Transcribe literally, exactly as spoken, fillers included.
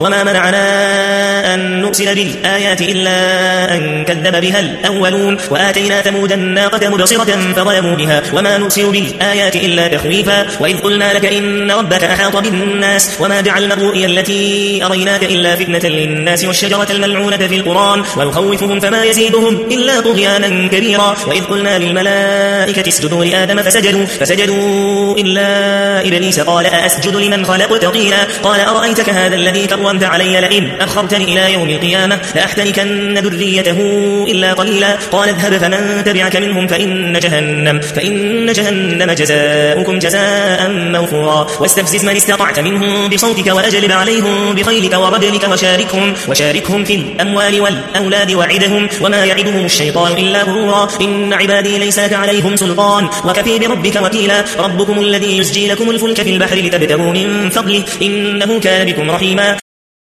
وما منعنا أن نرسل بالآيات إلا أن كذب بها الأولون وآتينا ثمود الناقة مبصرة فظلموا بها وما نرسل بالآيات إلا تخويفا وإذ قلنا لك إن ربك أحاط بالناس وما جعلنا الرؤيا التي أريناك إلا فتنة للناس والشجرة الملعونة في القرآن ونخوفهم فما يزيدهم إلا طغيانا كبيرا وإذ قلنا للملائكة اسجدوا لآدم فسجدوا فسجدوا إلا إبليس قال أسجد لمن خلقت طينا قال أرأيتك هذا الذي كرمت علي لئن أخرتني إلى يوم القيامة لأحتركن ذريته إلا قليلا قال اذهب فمن تبعك منهم فإن جهنم, فإن جهنم جزاؤكم جزاء موفورا واستفزز من استطعت منهم بصوتك وأجلب عليهم بخيلك ورجلك وشاركهم, وشاركهم في الأموال والأولاد وعدهم وما يعدهم الشيطان إلا غرورا إن عبادي ليس لك عليهم سلطان وكفي بربك وكيلا ربكم الذي يسجي لكم الفلك في البحر لتبتغوا من فضله إنه كان بكم رحيما